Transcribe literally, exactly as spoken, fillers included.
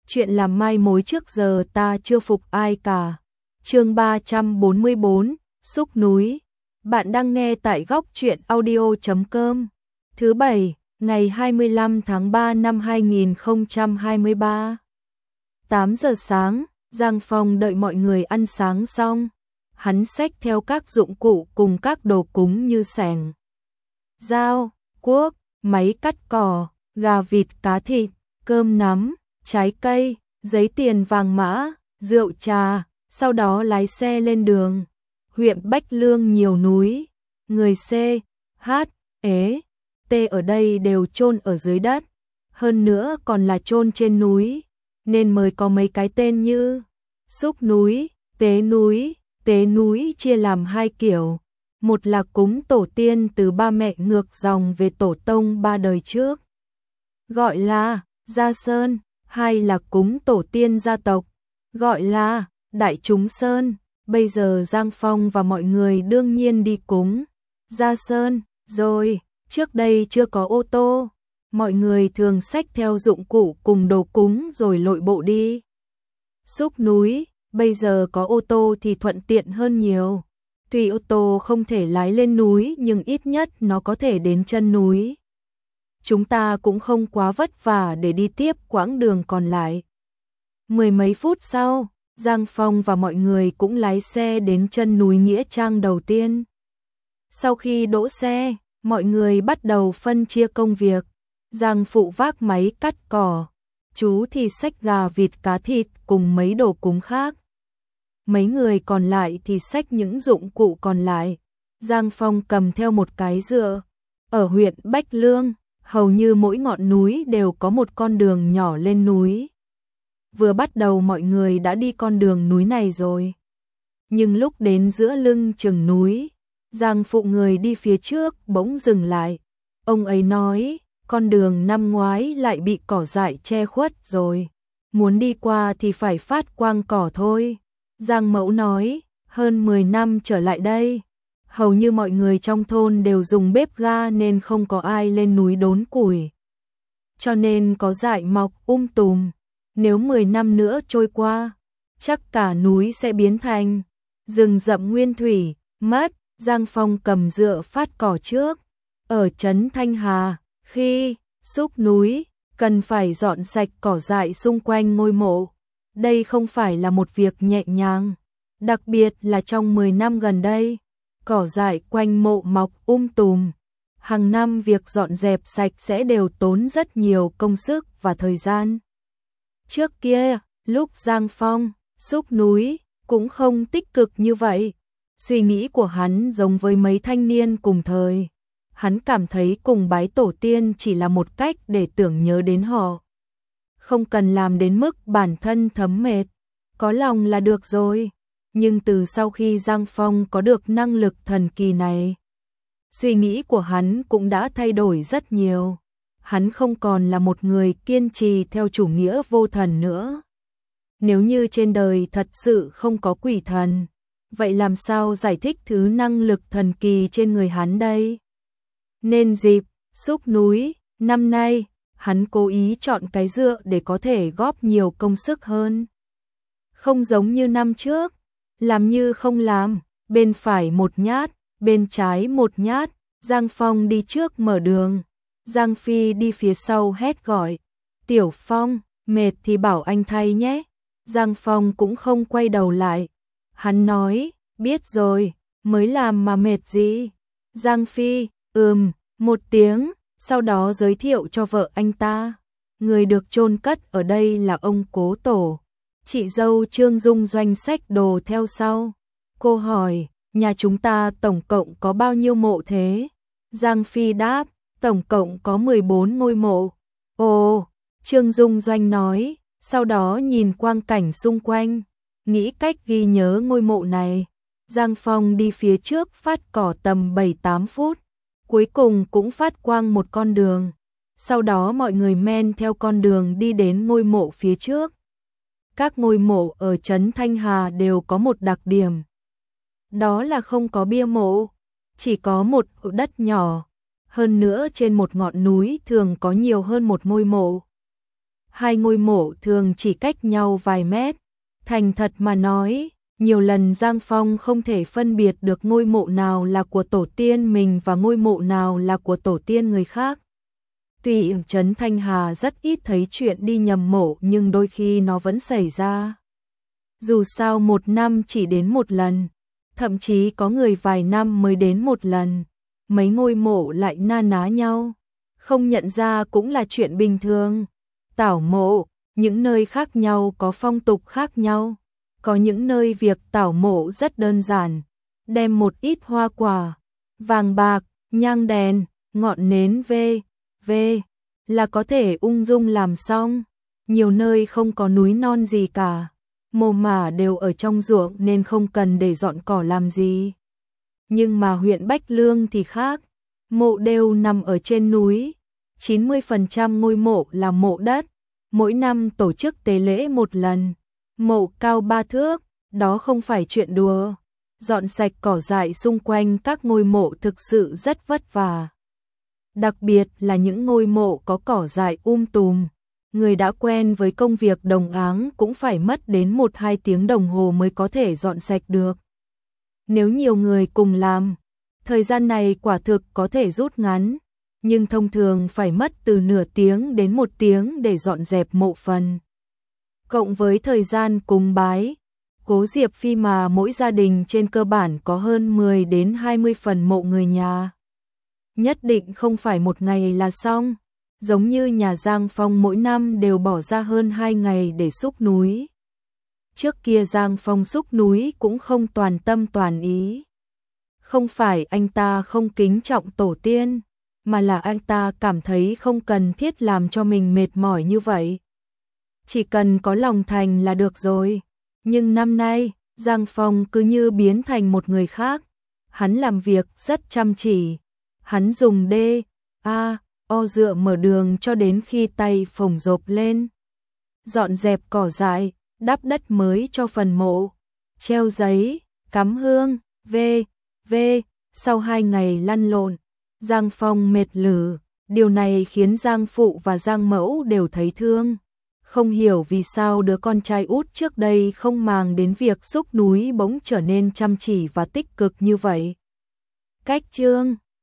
chuyện làm mai mối trước giờ ta chưa phục ai cả. Chương ba trăm bốn mươi bốn, Xúc núi. Bạn đang nghe tại góc truyện audio chấm com. Thứ bảy, ngày hai mươi lăm tháng ba năm hai nghìn không trăm hai mươi ba. tám giờ sáng, Giang Phong đợi mọi người ăn sáng xong. Hắn xách theo các dụng cụ cùng các đồ cúng như xẻng, dao, cuốc, máy cắt cỏ, gà vịt cá thịt, cơm nắm, trái cây, giấy tiền vàng mã, rượu trà, sau đó lái xe lên đường. Huyện Bách Lương nhiều núi, người C, H, Ế, T ở đây đều chôn ở dưới đất, hơn nữa còn là chôn trên núi, nên mới có mấy cái tên như Xúc núi, Tế núi. Tế núi chia làm hai kiểu, một là cúng tổ tiên từ ba mẹ ngược dòng về tổ tông ba đời trước, gọi là Gia Sơn, hai là cúng tổ tiên gia tộc, gọi là Đại Chúng Sơn. Bây giờ Giang Phong và mọi người đương nhiên đi cúng Gia Sơn rồi, trước đây chưa có ô tô, mọi người thường xách theo dụng cụ cùng đồ cúng rồi lội bộ đi Xúc núi. Bây giờ có ô tô thì thuận tiện hơn nhiều. Tuy ô tô không thể lái lên núi nhưng ít nhất nó có thể đến chân núi. Chúng ta cũng không quá vất vả để đi tiếp quãng đường còn lại. Mười mấy phút sau, Giang Phong và mọi người cũng lái xe đến chân núi Nghĩa Trang đầu tiên. Sau khi đỗ xe, mọi người bắt đầu phân chia công việc. Giang phụ vác máy cắt cỏ, chú thì xách gà vịt cá thịt cùng mấy đồ cúng khác. Mấy người còn lại thì xách những dụng cụ còn lại. Giang Phong cầm theo một cái dựa. Ở huyện Bách Lương, hầu như mỗi ngọn núi đều có một con đường nhỏ lên núi. Vừa bắt đầu mọi người đã đi con đường núi này rồi. Nhưng lúc đến giữa lưng chừng núi, Giang phụ người đi phía trước bỗng dừng lại. Ông ấy nói, con đường năm ngoái lại bị cỏ dại che khuất rồi. Muốn đi qua thì phải phát quang cỏ thôi. Giang Mẫu nói, hơn mười năm trở lại đây, hầu như mọi người trong thôn đều dùng bếp ga nên không có ai lên núi đốn củi. Cho nên có dại mọc um tùm, nếu mười năm nữa trôi qua, chắc cả núi sẽ biến thành rừng rậm nguyên thủy, mất. Giang Phong cầm dựa phát cỏ trước. Ở trấn Thanh Hà, khi xúc núi, cần phải dọn sạch cỏ dại xung quanh ngôi mộ. Đây không phải là một việc nhẹ nhàng, đặc biệt là trong mười năm gần đây, cỏ dại quanh mộ mọc um tùm. Hàng năm việc dọn dẹp sạch sẽ đều tốn rất nhiều công sức và thời gian. Trước kia, lúc Giang Phong xúc núi cũng không tích cực như vậy. Suy nghĩ của hắn giống với mấy thanh niên cùng thời. Hắn cảm thấy cùng bái tổ tiên chỉ là một cách để tưởng nhớ đến họ. Không cần làm đến mức bản thân thấm mệt, có lòng là được rồi. Nhưng từ sau khi Giang Phong có được năng lực thần kỳ này, suy nghĩ của hắn cũng đã thay đổi rất nhiều. Hắn không còn là một người kiên trì theo chủ nghĩa vô thần nữa. Nếu như trên đời thật sự không có quỷ thần, vậy làm sao giải thích thứ năng lực thần kỳ trên người hắn đây? Nên dịp xúc núi năm nay, hắn cố ý chọn cái dựa để có thể góp nhiều công sức hơn. Không giống như năm trước, làm như không làm, bên phải một nhát, bên trái một nhát. Giang Phong đi trước mở đường, Giang Phi đi phía sau hét gọi, Tiểu Phong, mệt thì bảo anh thay nhé. Giang Phong cũng không quay đầu lại. Hắn nói, biết rồi, mới làm mà mệt gì. Giang Phi, ừm, một tiếng, sau đó giới thiệu cho vợ anh ta. Người được chôn cất ở đây là ông Cố Tổ. Chị dâu Trương Dung Doanh xách đồ theo sau. Cô hỏi, nhà chúng ta tổng cộng có bao nhiêu mộ thế? Giang Phi đáp, tổng cộng có mười bốn ngôi mộ. Ồ, Trương Dung Doanh nói, sau đó nhìn quang cảnh xung quanh, nghĩ cách ghi nhớ ngôi mộ này. Giang Phong đi phía trước phát cỏ tầm bảy tám phút, cuối cùng cũng phát quang một con đường. Sau đó mọi người men theo con đường đi đến ngôi mộ phía trước. Các ngôi mộ ở trấn Thanh Hà đều có một đặc điểm. Đó là không có bia mộ, chỉ có một đất nhỏ. Hơn nữa trên một ngọn núi thường có nhiều hơn một ngôi mộ. Hai ngôi mộ thường chỉ cách nhau vài mét. Thành thật mà nói, nhiều lần Giang Phong không thể phân biệt được ngôi mộ nào là của tổ tiên mình và ngôi mộ nào là của tổ tiên người khác. Tuy Trấn Thanh Hà rất ít thấy chuyện đi nhầm mộ nhưng đôi khi nó vẫn xảy ra. Dù sao một năm chỉ đến một lần, thậm chí có người vài năm mới đến một lần, mấy ngôi mộ lại na ná nhau, không nhận ra cũng là chuyện bình thường. Tảo mộ, những nơi khác nhau có phong tục khác nhau, có những nơi việc tảo mộ rất đơn giản, đem một ít hoa quả, vàng bạc, nhang đèn, ngọn nến về, về là có thể ung dung làm xong. Nhiều nơi không có núi non gì cả, mồ mả đều ở trong ruộng nên không cần để dọn cỏ làm gì. Nhưng mà huyện Bách Lương thì khác, mộ đều nằm ở trên núi, chín mươi phần trăm ngôi mộ là mộ đất, mỗi năm tổ chức tế lễ một lần, mộ cao ba thước, đó không phải chuyện đùa. Dọn sạch cỏ dại xung quanh các ngôi mộ thực sự rất vất vả. Đặc biệt là những ngôi mộ có cỏ dại um tùm, người đã quen với công việc đồng áng cũng phải mất đến một hai tiếng đồng hồ mới có thể dọn sạch được. Nếu nhiều người cùng làm, thời gian này quả thực có thể rút ngắn, nhưng thông thường phải mất từ nửa tiếng đến một tiếng để dọn dẹp mộ phần. Cộng với thời gian cúng bái, Cố Diệp Phi mà mỗi gia đình trên cơ bản có hơn mười đến hai mươi phần mộ người nhà. Nhất định không phải một ngày là xong, giống như nhà Giang Phong mỗi năm đều bỏ ra hơn hai ngày để xúc núi. Trước kia Giang Phong xúc núi cũng không toàn tâm toàn ý. Không phải anh ta không kính trọng tổ tiên, mà là anh ta cảm thấy không cần thiết làm cho mình mệt mỏi như vậy. Chỉ cần có lòng thành là được rồi. Nhưng năm nay, Giang Phong cứ như biến thành một người khác. Hắn làm việc rất chăm chỉ. Hắn dùng D, A, O dựa mở đường cho đến khi tay phồng rộp lên. Dọn dẹp cỏ dại, đắp đất mới cho phần mộ, treo giấy, cắm hương, v, v. Sau hai ngày lăn lộn, Giang Phong mệt lử. Điều này khiến Giang Phụ và Giang Mẫu đều thấy thương. Không hiểu vì sao đứa con trai út trước đây không màng đến việc xúc núi bỗng trở nên chăm chỉ và tích cực như vậy. Cách chương